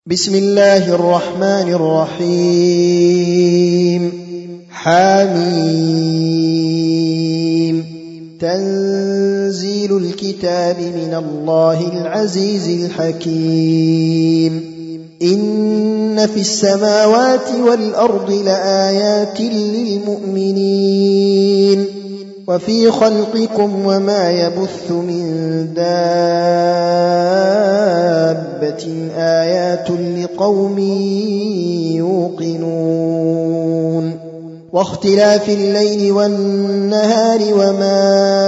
بسم الله الرحمن الرحيم حميم تنزيل الكتاب من الله العزيز الحكيم إن في السماوات والأرض لآيات للمؤمنين وفي خلقكم وما يبث من دابة آيات لقوم يوقنون واختلاف الليل والنهار وما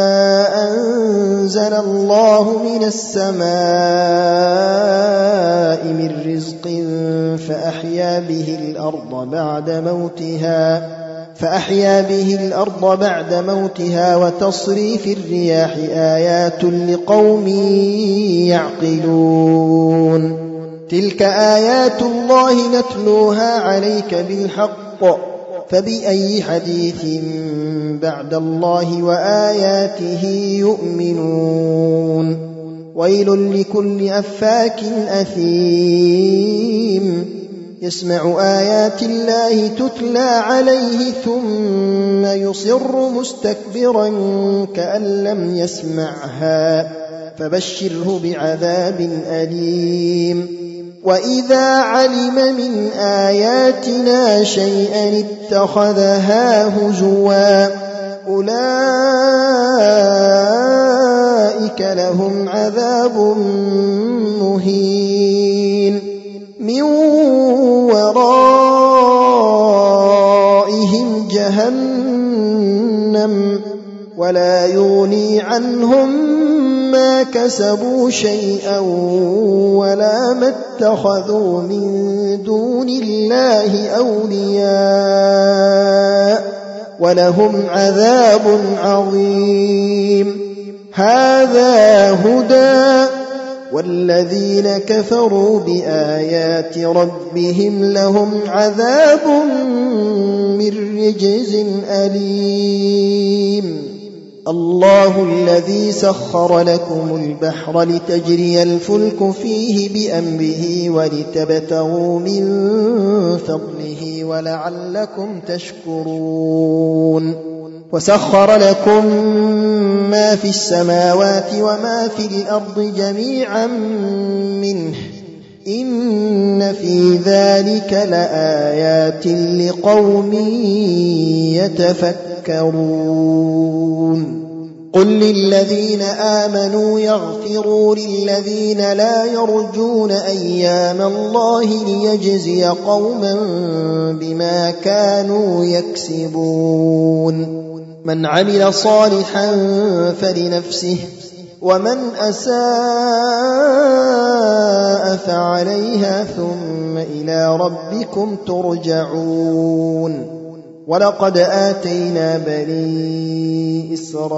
أنزل الله من السماء من رزق فأحيا به الأرض بعد موتها وتصريف الرياح آيات لقوم يعقلون تلك آيات الله نتلوها عليك بالحق فبأي حديث بعد الله وآياته يؤمنون ويل لكل أفاك أثيم يسمع آيات الله تتلى عليه ثم يصر مستكبرا كأن لم يسمعها فبشره بعذاب أليم وإذا علم من آياتنا شيئا اتخذها هزوا أولئك لهم عذاب مهين من ورائهم جهنم ولا يغني عنهم ما كسبوا شيئا ولا ما اتخذوا من دون الله أولياء ولهم عذاب عظيم هذا هدى والذين كفروا بآيات ربهم لهم عذاب من رجز أليم الله الذي سخر لكم البحر لتجري الفلك فيه بأمره ولتبتغوا من فضله ولعلكم تشكرون وسخر لكم ما في السماوات وما في الأرض جميعا منه إن في ذلك لآيات لقوم يتفكرون قل للذين آمنوا يغفروا للذين لا يرجون أيام الله ليجزي قوما بما كانوا يكسبون من عمل صالحا فلنفسه ومن أساء فعليها ثم إلى ربكم ترجعون ولقد آتينا بني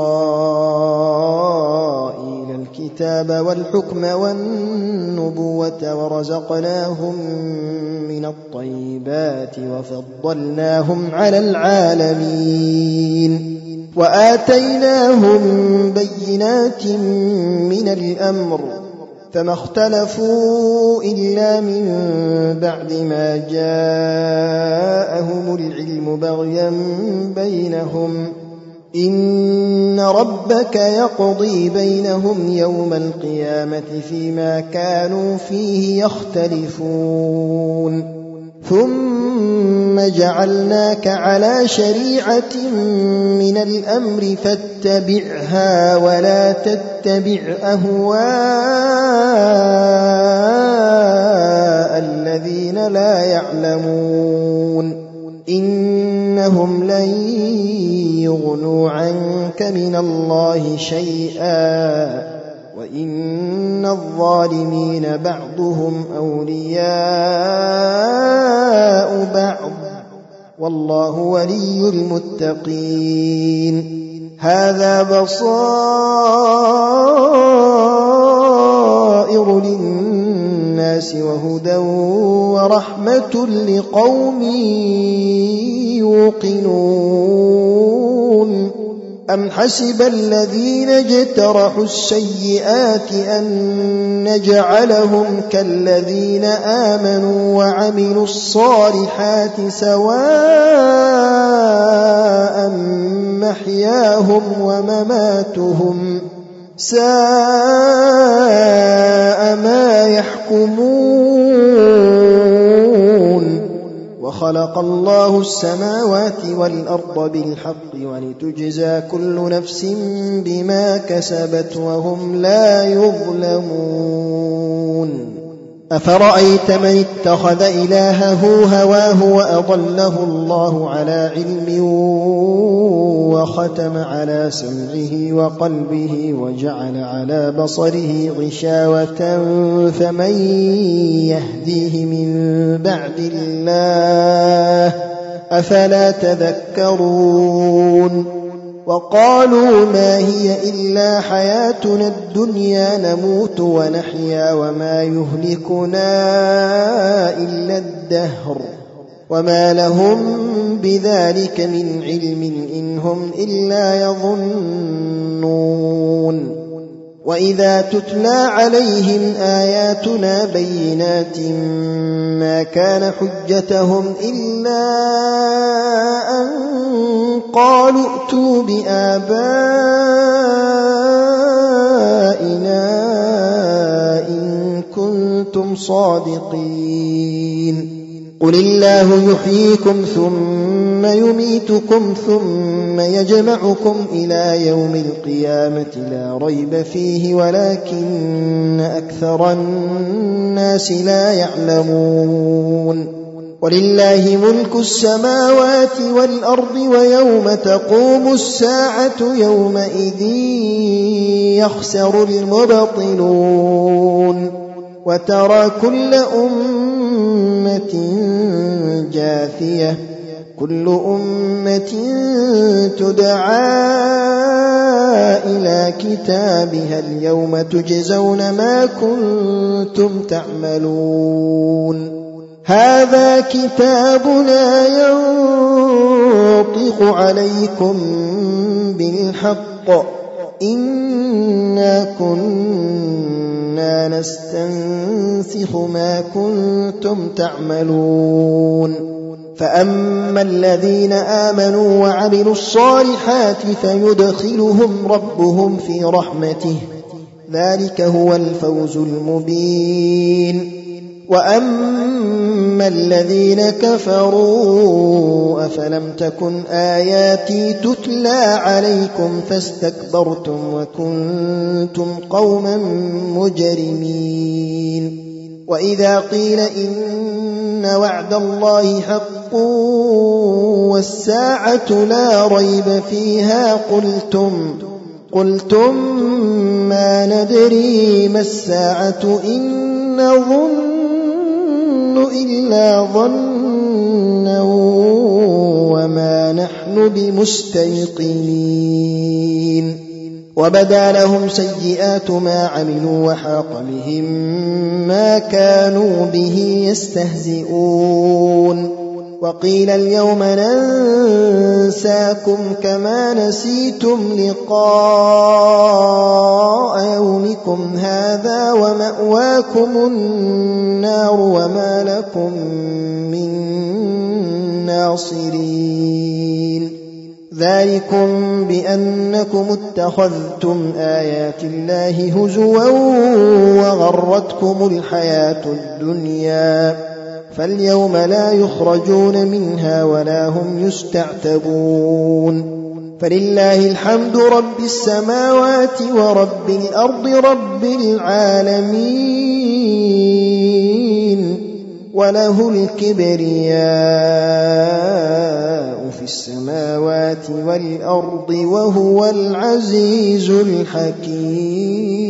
إسرائيل الكتاب والحكم والنبوة ورزقناهم من الطيبات وفضلناهم على العالمين وآتيناهم بينات من الأمر فما اختلفوا إلا من بعد ما جاءهم العلم بغيا بينهم إن ربك يقضي بينهم يوم القيامة فيما كانوا فيه يختلفون ثم جعلناك على شريعة من الأمر فاتبعها ولا تتبع أهواء الذين لا يعلمون إنهم لن يغنوا عنك من الله شيئا وإن الظالمين بعضهم أولياء بعض والله ولي المتقين هذا بصائر للناس وهدى ورحمة لقوم يوقنون أم حسب الذين اجترحوا السيئات أن نجعلهم كالذين آمنوا وعملوا الصالحات سواء محياهم ومماتهم ساء ما يحكمون وخلق الله السماوات والأرض بالحق ولتجزى كل نفس بما كسبت وهم لا يظلمون أفرأيت من اتخذ إلهه هواه وأضله الله على علم وختم على سمعه وقلبه وجعل على بصره غشاوة فمن يهديه من بعد الله أفلا تذكرون وقالوا ما هي إلا حياتنا الدنيا نموت ونحيا وما يهلكنا إلا الدهر وما لهم بذلك من علم إن هم إلا يظنون وإذا تتلى عليهم آياتنا بينات ما كان حجتهم إلا أن قالوا ائتوا بآبائنا إن كنتم صادقين قل الله يحييكم ثم يميتكم ثم يجمعكم إلى يوم القيامة لا ريب فيه ولكن أكثر الناس لا يعلمون ولله ملك السماوات والأرض ويوم تقوم الساعة يومئذ يخسر المبطلون وترى كل أمة جاثية كل أمة تدعى إلى كتابها اليوم تجزون ما كنتم تعملون هذا كتابنا ينطق عليكم بالحق إنا كنا نستنسخ ما كنتم تعملون فأما الذين آمنوا وعملوا الصالحات فيدخلهم ربهم في رحمته ذلك هو الفوز المبين وأما الذين كفروا أفلم تكن آياتي تتلى عليكم فاستكبرتم وكنتم قوما مجرمين وإذا قيل إن وعد الله حق والساعة لا ريب فيها قلتم ما ندري ما الساعة إن نظن إلا ظنا وما نحن بمستيقنين وبدا لهم سيئات ما عملوا وحاق بهم ما كانوا به يستهزئون وقيل اليوم ننساكم كما نسيتم لقاء يومكم هذا ومأواكم النار وما لكم من ناصرين ذلكم بأنكم اتخذتم آيات الله هزوا وغرتكم الحياة الدنيا فاليوم لا يخرجون منها ولا هم يستعتبون فلله الحمد رب السماوات ورب الأرض رب العالمين وله الكبرياء في السماوات والأرض وهو العزيز الحكيم